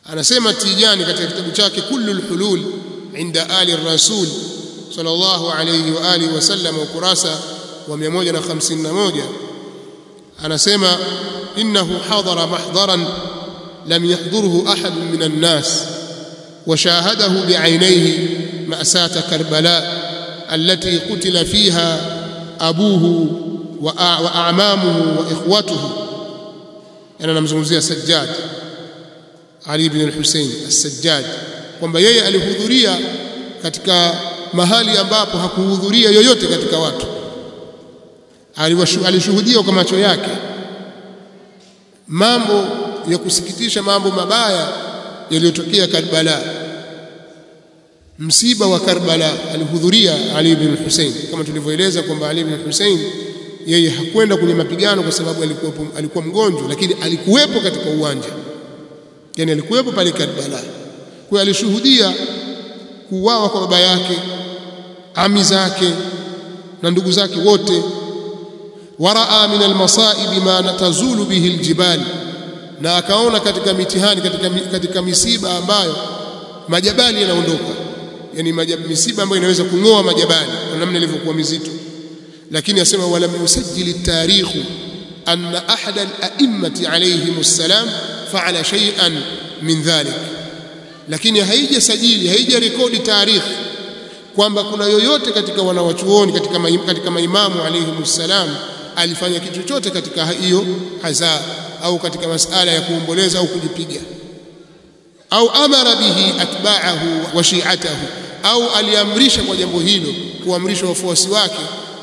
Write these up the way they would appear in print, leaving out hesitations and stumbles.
anasema Tijani katika kitabu chake Kullul Hulul inda ali rasul sallallahu alayhi wa alihi wasallam, ukurasa wa 151, anasema innahu hadara mahdaran lam yahdurhu ahad min an-nas wa shahadahu bi'aynayhi ma'sata Karbala allati qutila fiha abuhu wa a'mamuhu wa ikhwatuhu. Yana namzungumzia Sajjad Ali ibn al-Husayn as-Sajjad, kwamba yeye alihudhuria katika mahali ambapo hakuhudhuria yoyote katika watu. Alishuhudia kwa macho yake mambo ya kusikitisha, mambo mabaya yaliyotokea Karbala. Msiba wa Karbala alihudhuria Ali ibn al-Husayn, kama tulivyoeleza kwamba Ali ibn al-Husayn yeye hakwenda kwenye mapigano kwa sababu alikuwa mgonjwa, lakini alikuwepo katika uwanja, yani alikuwepo pale Karbala. Kwa alishuhudia kuuawa kwa baba yake, ami zake na ndugu zake wote. Waraa min almasaib ma tazulu bihi aljibal, na akaona katika mitihani, katika misiba ambayo majabali yanaondoka, yani misiba ambayo inaweza kungoa majabali kwa namna ilivyokuwa mizito. Lakini asema wala yusajjil at-tarikh anna ahad al-a'immati alayhim assalam fa'ala shay'an min dhalik, lakini haija rekodi tarikhi kwamba kuna yoyote katika wanawachuoni katika maimamu alayhimus salam alifanya kitu chochote katika hiyo haza au katika masala ya kuomboleza au kujipiga, au amara bihi atba'ahu wa shi'atahu, au aliamrisha kwa jambo hilo, kuamrisha wafuasi wake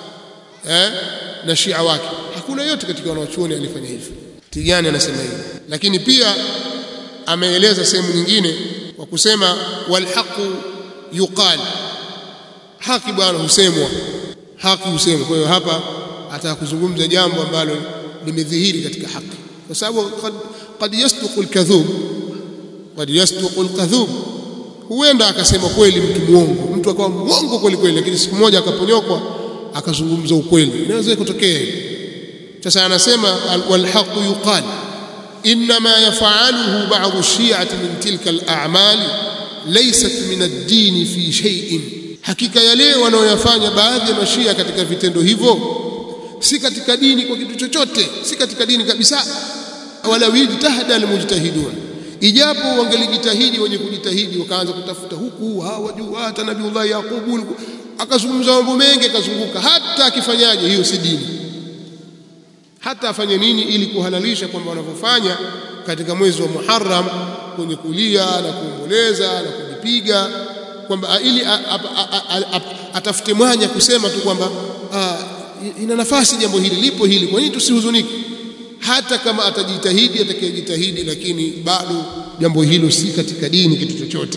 na shia wake. Hakuna yote katika wanawachuoni alifanya hivyo. Tijani anasema hivyo. Lakini pia ameeleza sehemu nyingine kwa kusema wal haqu yuqal, haki bwana husemwa, haki husemwa. Kwa hiyo hapa atakuzungumza jambo ambalo limedhihiri katika haki, kwa sababu qad yasduqu al-kadhub, qad yasduqu al-kadhub, huenda akasema kweli mtu muongo, mtu akawa muongo kweli kweli, lakini siku moja akaponyokwa akazungumza ukweli, inaweza kutokea. Sasa anasema wal haqu yuqal inma yaf'aluhu ba'd ash-shi'ati min tilka al-a'mal laysat min ad-din fi shay'in, hakika yale wanaoyafanya baadhi ya mashia katika vitendo hivyo si katika dini kwa kitu chochote, si katika dini kabisa. Wala yajtahada al-mujtahidun, ijapo wangelijitahidi wenye kujitahidi wakaanza kutafuta huku hawajua hata Nabiullah Yaqub akazungumza mambo mengi akazunguka, hata akifanyaje hiyo si dini, hata afanye nini ili kuhalalisha kwamba wanavyofanya katika mwezi wa Muharram kwenye kulia na kuomboleza na kujipiga, kwamba ili atafute mwanya kusema tu kwamba ina nafasi jambo hili, lipo hili, kwa nini tusihuzunike? Hata kama atajitahidi, atakayejitahidi, lakini bado jambo hilo si katika dini kitu chochote.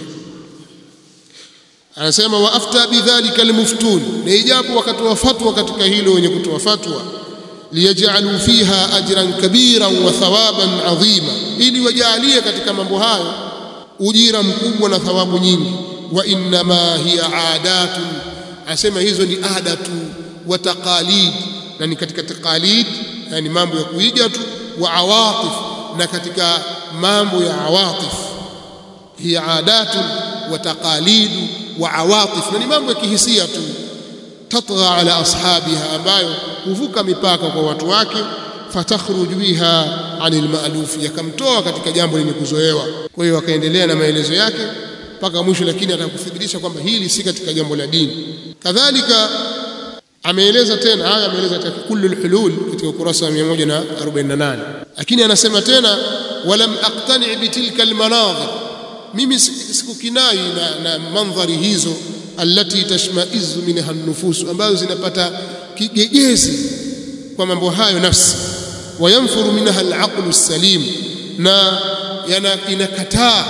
Anasema wa afta bidhalika almuftun, na ijapo wakatoa fatwa katika hilo wenye kutoa fatwa, liyaj'alu fiha ajran kabiran wa thawaban adhima, ili wajalie katika mambo hayo ujira mkubwa na thawabu nyingi. Wa inma hiya aadatu, asema hizo ni adatu wa taqalid, na ni katika taqalid, yani mambo ya kuiga tu, wa awatif, na katika mambo ya awatif. Hiya adatu wa taqalid wa awatif, na ni mambo ya kihisia tu, tatgha ala ashabiha, ambayo huvuka mipaka kwa watu wake, fatakhruju biha anil ma'luf, yakamtoa katika jambo lenye kuzoewa. Kwa hiyo akaendelea na maelezo yake mpaka mwisho, lakini atakuthibitisha kwamba hili si katika jambo la dini. Kadhalika ameeleza tena, haya ameeleza katika Kullul Hulul katika ukurasa wa 148, lakini anasema tena walam aqtani bitilka almanadhir, mimi sikukinai na mandhari hizo, allati tashmaizu minha an-nufus, ambazo zinapata kigegezi kwa mambo hayo nafsi, wayanfuru minha al-aqlu as-salim, na inakataa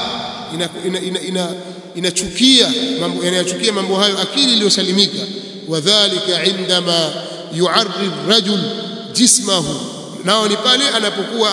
inachukia mambo, yanayochukia mambo hayo akili iliyosalimika. Wadhālika indama yu'arrid rajul jismahu, nao ni pale anapokuwa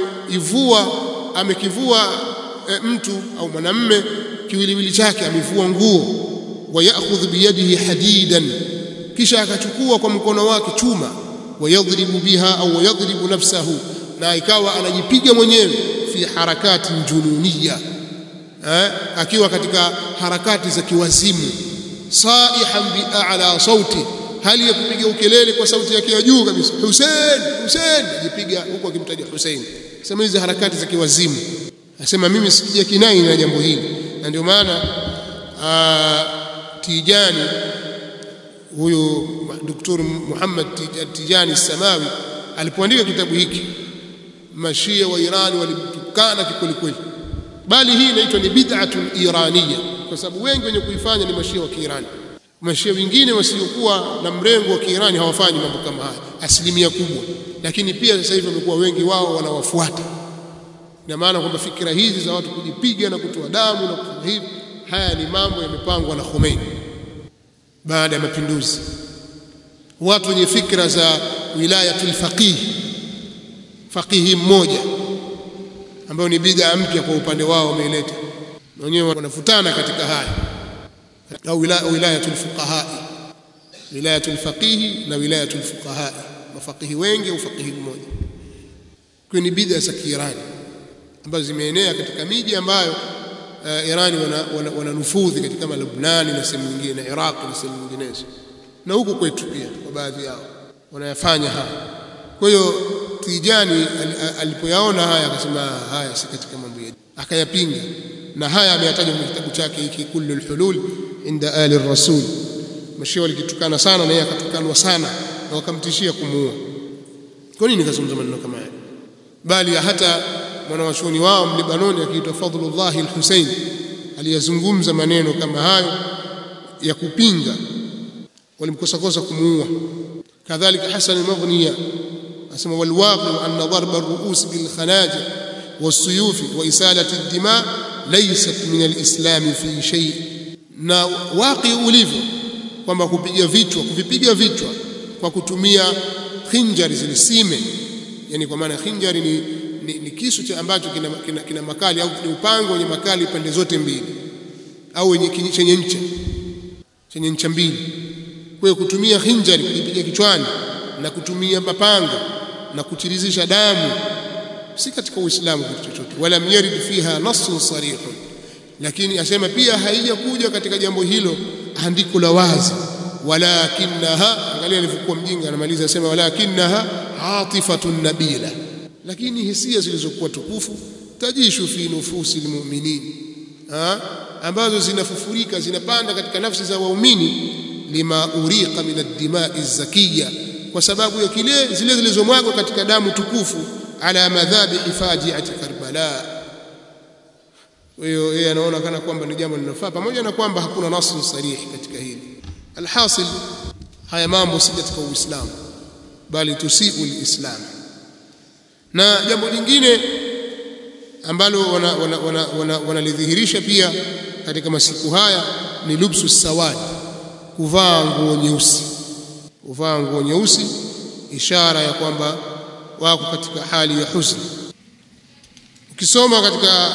amekivua mtu au mwanamume kiwiliwili chake, amevua nguo. Wayakhudhu biyadihi hadidan, kisha akachukua kwa mkono wake chuma. Wayadhribu biha au wayadhribu nafsahu, na ikawa anajipiga mwenyewe. Fi harakati jununiya, akiwa katika harakati za kiwazimu, saihan bi a'la sauti, hali ya kupiga ukelele kwa sauti yake ya juu kabisa, Hussein Hussein, ajipiga huko akimtaja Hussein. Sema hizi harakati za kiwazimu, asema mimi sija kinai na jambo hili. Na ndio maana Tijani, huyu Dr. Muhammad Tijani Samawi alipoandika kitabu hiki, Mashia wa Iran walimtukana kikweli kweli, bali hii inaitwa ni bid'atul iraniya, kwa sababu wengi wenye kuifanya ni Mashia wa Kiirani. Mashia wengine wasiokuwa na mrengo wa Kiirani hawafanyi mambo kama haya, asilimia kubwa, lakini pia sasa hivi wamekuwa wengi wao wanawafuata. Ina maana kwamba fikra hizi za watu kujipiga na kutoa damu na kufanya hivi, haya ni mambo yamepangwa na Khomeini baada ya mapinduzi. Watu wenye fikra za wilayatul faqih, faqihi mmoja ambao ni bid'a mpya kwa upande wao wameileta, wenyewe wanafutana katika haya, au wilayatul fuqaha, wilayatul faqih na wilayatul fuqaha, mafaqihi wengi au faqihi mmoja. Kwa ni bid'a za Kiirani ambazo zimeenea katika miji ambayo Irani wana nufudhi katika kama Lebanon na sehemu nyingine, na Iraq na sehemu nyinginezo, na huko kwetu pia kwa baadhi yao wanayafanya haya. Kwa hiyo Tijani alipoyaona haya akasema haya si katika mambo yetu, akayapinga, na haya ameyataja kwenye kitabu chake hiki Kullul Hulul inda ali rasul. Mashia walikitukana sana na yeye akatukanwa sana na wakamtishia kumuua. Kwa nini nikazungumza maneno kama haya? Bali hata mwanawachuoni wao Mlibanoni akiitwa Fadhlullah al-Hussein aliyazungumza maneno kama hayo ya kupinga, walimkosakosa kumuua. Kadhalika Hasan al-Mughniya asema walwaqi anna darba ar-ru'us bil khanajir was-suyuf wa isalati ad-dima laysat min al-islam fi shay. Na waqi ulivyo kwamba kuvipiga vichwa kwa kutumia khinjari zile sime, yani kwa maana khinjari ni kisu ambacho kina makali, au ni upanga wenye makali pande zote mbili, au chenye ncha mbili. Kwa hiyo kutumia khinjari kujipiga kichwani na kutumia mapanga na kutirizisha damu si katika Uislamu kitu chochote, wala yarid fiha nassun sarih. Lakini asema pia haijakuja katika jambo hilo andiko la wazi, walakinaha, angalia alivyokuwa mjinga, anamaliza asema walakinaha atifatun nabila, lakini hisia zilizokuwa tukufu, tajishu fi nufusil mu'minin, ambazo zinafufurika zinapanda katika nafsi za waumini, lima uriqa min ad-dima'i az-zakiyya, kwa sababu ya kile zile zilizomwagwa katika damu tukufu, ala madhabihi faji'ati Karbala. Yeye anaona kana kwamba ni jambo linafaa, pamoja na kwamba hakuna nasu sarihi katika hili. Alhasil, haya mambo si katika Uislamu, bali tusiu al-Islam. Na jambo lingine ambalo wanalidhihirisha pia katika masiku haya ni lubsu sawad, kuvaa nguo nyeusi. Kuvaa nguo nyeusi ishara ya kwamba wako katika hali ya huzuni. Ukisoma katika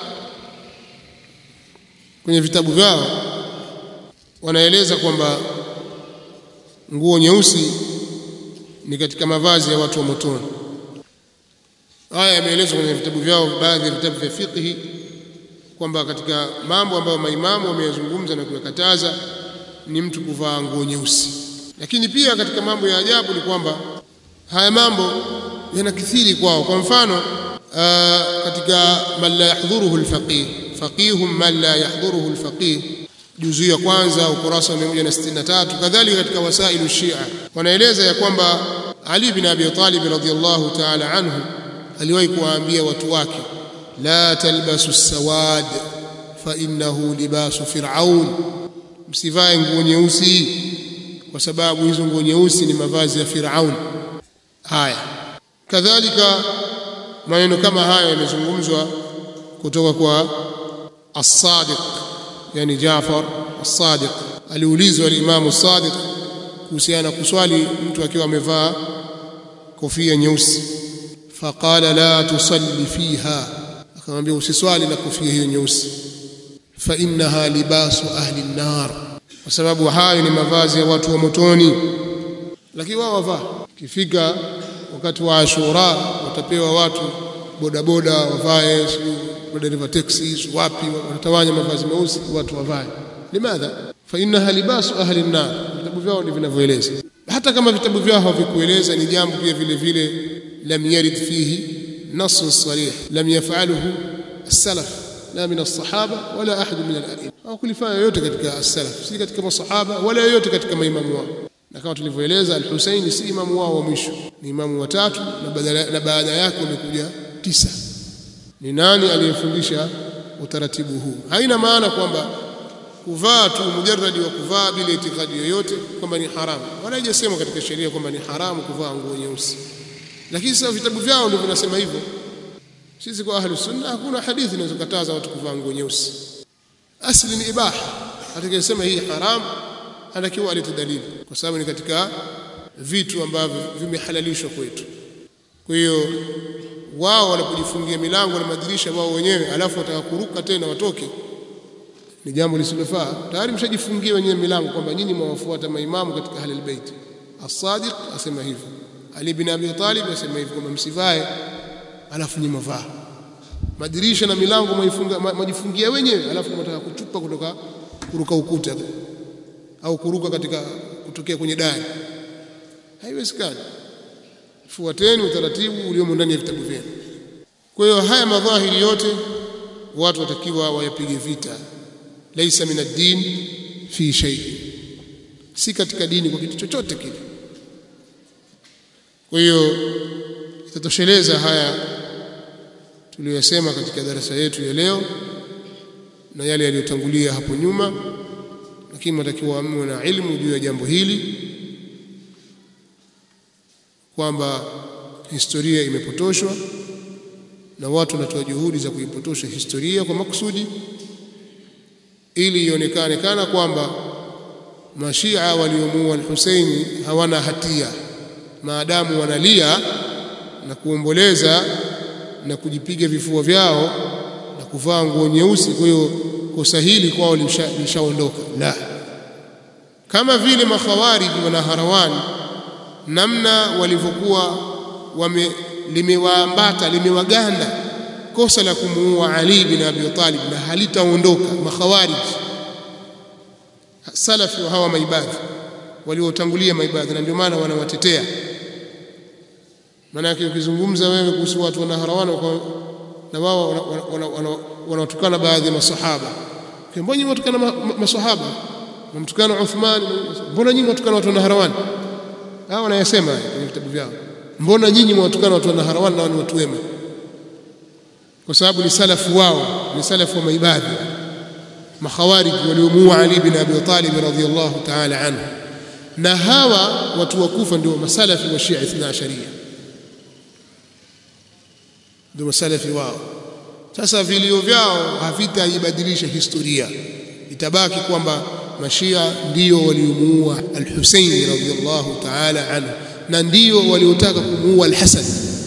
kwenye vitabu vyao wanaeleza kwamba nguo nyeusi ni katika mavazi ya watu wa motoni. Haya yameelezwa kwenye vitabu vyao, baadhi ya vitabu vya fiqh, kwamba katika mambo ambayo maimamu wameyazungumza na kuyakataza ni mtu kuvaa nguo nyeusi. Lakini pia katika mambo ya ajabu ni kwamba haya mambo yanakithiri kwao. Kwa mfano katika man la yahdhuruhu al-faqih, faqihum man la yahdhuruhu al-faqih, juzu ya kwanza ukurasa wa 163. Kadhalika katika wasailu Shia wanaeleza ya kwamba Ali bin Abi Talib radhiyallahu ta'ala anhu aliwahi kuwaambia watu wake, la talbasu as-sawad fa innahu libasu fir'aun, msivae nguo nyeusi kwa sababu hizo nguo nyeusi ni mavazi ya Firaun. Haya, kadhalika maneno kama haya yamezungumzwa kutoka kwa As-Sadiq, yani Jaafar As-Sadiq. Aliulizwa al-Imam As-Sadiq kuhusiana kuswali mtu akiwa amevaa kofia nyeusi, faqala la tusalli fiha, akamwambia usiswali na kofia hiyo nyeusi, fa innaha libasu ahli an-nar, kwa sababu hayo ni mavazi ya watu wa motoni. Lakini wao wavaa, kifika wakati wa Ashura watapewa watu bodaboda wavae dereva taxi wapi wanatawanya mavazi meusi watu wavae. Limadha? Fa innaha libasu ahli an-nar. Vitabu vyao ndivyo vinavyoeleza. Hata kama vitabu vyao havikueleza, ni jambo pia vile vile lam yarid fihi nass sarih lam yaf'aluhu as-salaf la min as-sahaba wala ahad min al-a'imma. Au kulifanya yote katika as-salaf, si katika masahaba wala yote katika maimamu wao. Na kama tulivyoeleza, al-Husaini si imamu wao wa mwisho, ni imamu wa tatu, na baada yake wamekuja 9. Ni nani aliyefundisha utaratibu huu? Haina maana kwamba kuvaa tu mujarradi wa kuvaa bila itikadi yoyote kwamba ni haramu, wala haijasema katika sheria kwamba ni haramu kuvaa nguo nyeusi. Lakini sasa vitabu vyao ndio vinasema hivyo. Sisi kwa ahli sunna hakuna hadithi inazokataza watu kuvaa nguo nyeusi. Asli ni ibaha. Atakayesema hii haramu anatakiwa alete dalili, kwa sababu ni katika vitu ambavyo vimehalalishwa kwetu. Kwa hiyo wao wanapojifungia milango na madirisha wao wenyewe, alafu wataka kuruka tena watoke, ni jambo lisilofaa. Tayari mshajifungia wenyewe milango kwamba nyinyi mwafuata maimamu katika ahlul bait. As-Sadiq asema hivyo, Ali bin Abi Talib asema hivyo kwamba msivae alafu nyinyi mvaa. Madirisha na milango mwajifungia wenyewe, alafu mnataka kutupa kuruka ukuta au kuruka katika kutokea kwenye dari. Haiwezekani. Fuateni utaratibu uliomo ndani ya vitabu vyenu. Kwa hiyo haya madhahiri yote watu watakiwa wayapige vita. Laisa min ad-din fi shay, si katika dini kwa kitu chochote kile. Kwa hiyo itatosheleza haya tuliyosema katika darasa yetu ya leo na yale yaliyotangulia hapo nyuma, lakini mtakiwa mwe na elimu juu ya jambo hili kwamba historia imepotoshwa na watu wanatoa juhudi za kuipotosha historia kwa makusudi ili ionekane kana kwamba mashia waliomuua al-Husaini hawana hatia, maadamu wanalia na kuomboleza na kujipiga vifua vyao na kuvaa nguo nyeusi, kwa hiyo kosa hili kwao lishaondoka. La, kama vile makhawariji wana Harawani namna walivyokuwa limewaambata limewaganda kosa la kumuua Ali bin Abi Talib na halitaondoka. Makhawarij salafi wa hawa maibadhi waliotangulia maibadhi, na ndio maana wanawatetea. Maana yake ukizungumza wewe kuhusu watu wa Naharawan na wao wanatukana baadhi ya masahaba, mbona nyinyi watukana masahaba, mtukana Uthman, mbona nyinyi watukana watu wa Naharawan? Hao wanayasema kwenye vitabu vyao, mbona nyinyi mwatukana watu wa Naharawan na ni watu wema? Kwa sababu ni salafu wao, ni salafu wa maibadhi makhawarij waliomuua Ali bin Abi Talib radhiyallahu ta'ala anhu. Na hawa watu wa Kufa ndio masalafi wa Shia Ithna Asharia, ndio masalafi wao. Sasa vilio vyao havitaibadilisha historia, itabaki kwamba mashia ndio waliomuua al-Husaini radhiyallahu ta'ala anhu na ndio waliotaka kumuua al-Hasan.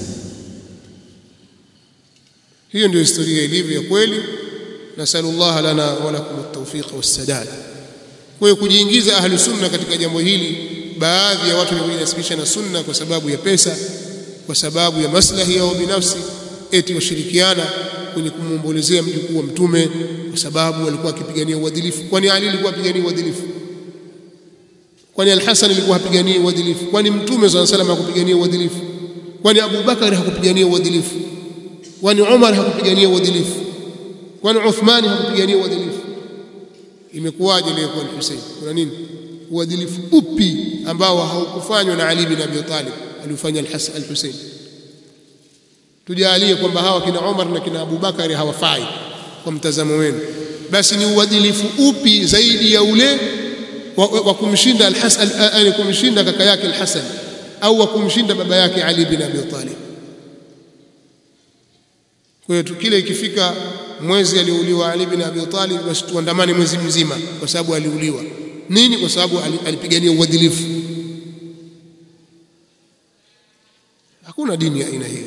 Hiyo ndio historia ilivyo ya kweli. Nasallallahu lana wa lakum at-tawfiq was-sadad. Kwa hiyo kujiingiza ahli sunna katika jambo hili, baadhi ya watu wanajinasibisha na sunna kwa sababu ya pesa, kwa sababu ya maslahi yao binafsi, eti washirikiana kwenye kumwombolezea mjukuu wa Mtume kwa sababu walikuwa akipigania uadilifu. Kwani Ali alikuwa apigania uadilifu? Kwani Al-Hasan alikuwa apigania uadilifu? Kwani Mtume sallallahu alayhi wasallam hakupigania uadilifu? Kwani Abu Bakar hakupigania uadilifu? Kwani Umar hakupigania uadilifu? Kwani Uthman hakupigania uadilifu? Imekuwaje leo kwa Hussein? Kuna nini? Uadilifu upi ambao haukufanywa na Ali bin Abi Talib alifanya al-Hussein? Tujalie kwamba hawa kina Umar na kina Abu Bakari hawafai kwa mtazamo wenu, basi ni uadilifu upi zaidi ya ule wa kumshinda al-Hasan, kumshinda kaka yake al-Hasan, au wa kumshinda baba yake Ali bin Abi Talib? Kwa hiyo kile ikifika mwezi aliuliwa Ali bin Abi Talib, basi tuandamane mwezi mzima kwa sababu aliuliwa. Nini? Kwa sababu alipigania uadilifu. Hakuna dini ya aina hiyo.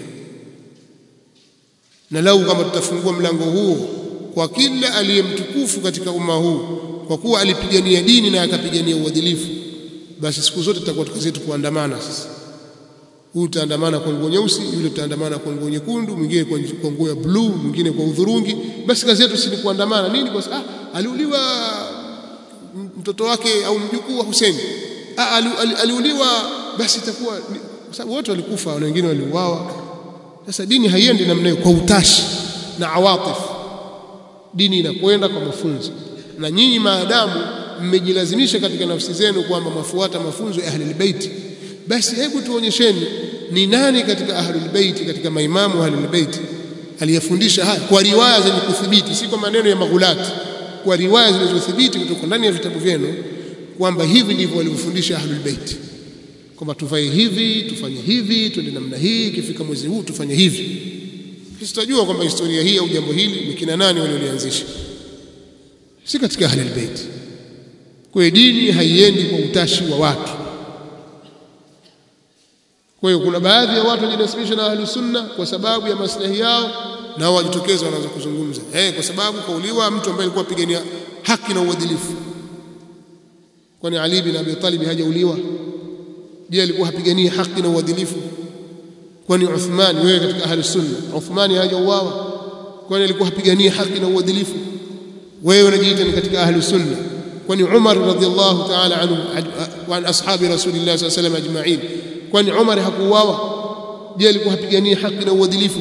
Na lau kama tutafungua mlango huo kwa kila aliyemtukufu katika umma huu, kwa kuwa alipigania dini na akapigania uadilifu, basi siku zote tutakuwa kazi yetu kuandamana sasa Huyu utaandamana kwa nguo nyeusi, yule utaandamana kwa nguo nyekundu, mwingine kwa nguo ya blue, mwingine kwa udhurungi. Basi kazi yetu si ni kuandamana. Nini? Kwa aliuliwa mtoto wake au mjukuu wa Hussein. Aliuliwa, basi itakuwa kwa sababu wote walikufa na wengine waliuawa. Sasa dini haiendi namna hiyo kwa utashi na awatif. Dini inakwenda kwa mafunzo. Na nyinyi maadamu mmejilazimisha katika nafsi zenu kwamba mafuata mafunzo ya Ahlul Bait, basi hebu tuonyesheni ni nani katika Ahlul Bait, katika maimamu wa Ahlul Bait aliyefundisha haya kwa riwaya zenye kuthibiti, si kwa maneno ya maghulati, kwa riwaya zilizothibiti kutoka ndani ya vitabu vyenu kwamba hivi ndivyo walivyofundisha Ahlul Bait, kwamba tuvae hivi, tufanye hivi, twende namna hii, ikifika mwezi huu tufanye hivi. Sisi tutajua kwamba historia hii au jambo hili ni kina nani waliolianzisha, si katika Ahlul Bait. Kwa dini haiendi kwa utashi wa watu. Kwa hiyo kuna baadhi ya watu wajinasibisha na Ahlus Sunna kwa sababu ya maslahi yao, na wajitokeza wanaanza kuzungumza kwa sababu kauliwa mtu ambaye alikuwa apigania haki na uadilifu. Kwani Ali bin Abi Talib hajauliwa? Je, alikuwa hapigania haki na uadilifu? Kwani Uthman, wewe katika Ahlus Sunna, Uthman hajauawa? Kwani alikuwa hapigania haki na uadilifu? Wewe unajiita ni katika Ahlus Sunna. Kwani Umar radhiallahu ta'ala anhu wa an ashabi Rasulillah sallallahu alayhi wasallam ajma'in, kwani Umar hakuuawa? Je, alikuwa hapigania haki na uadilifu?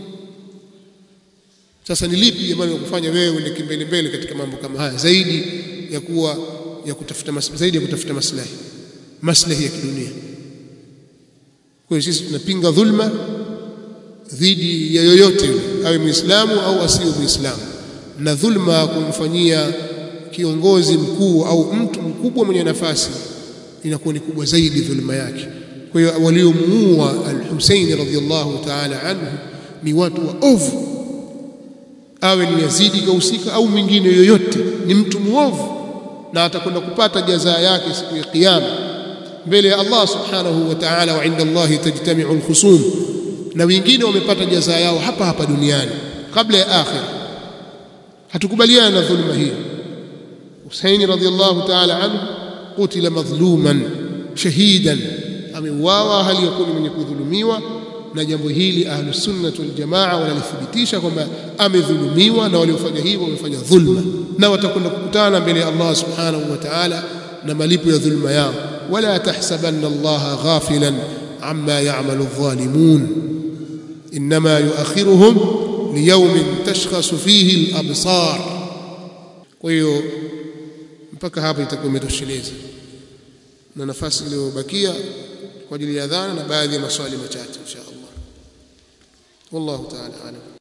Sasa ni lipi jamani kufanya wewe uende kimbele mbele katika mambo kama haya zaidi ya kutafuta maslahi ya kidunia? Kwa hiyo sisi tunapinga dhulma dhidi ya yoyote, awe Muislamu au asiwe Muislamu, na dhulma kumfanyia kiongozi mkuu au mtu mkubwa mwenye nafasi inakuwa ni kubwa zaidi dhulma yake. Kwa hiyo waliomuua al-Husaini radhiyallahu ta'ala anhu ni watu waovu, awe ni Yazidi kahusika au mwingine yoyote, ni mtu muovu na atakwenda kupata jazaa yake siku ya kiyama mbele ya Allah subhanahu wa ta'ala. Wa inda Allahi tajtami'u al-khusum, na wengine wamepata jazaa yao hapa hapa duniani kabla ya akhira. Hatukubaliana na dhulma hii. Husaini radhiyallahu ta'ala anhu qutila madhluman shahidan, ameuawa hali ya kuwa mwenye kudhulumiwa, na jambo hili Ahlus Sunnah wal Jamaa wanalithibitisha kwamba amedhulumiwa, na waliofanya hivyo wamefanya dhulma, na watakwenda kukutana mbele ya Allah subhanahu wa ta'ala na malipo ya dhulma yao. Wala tahsabanna Allaha ghafilan amma ya'malu adh-dhalimun, inma yu'akhiruhum liyawmin tashkhasu fihi al-absar. Kwa hiyo mpaka hapa itakuwa imetosheleza, na nafasi iliyobakia kwa ajili ya adhana na baadhi ya maswali machache insha Allah. Wallahu ta'ala alam.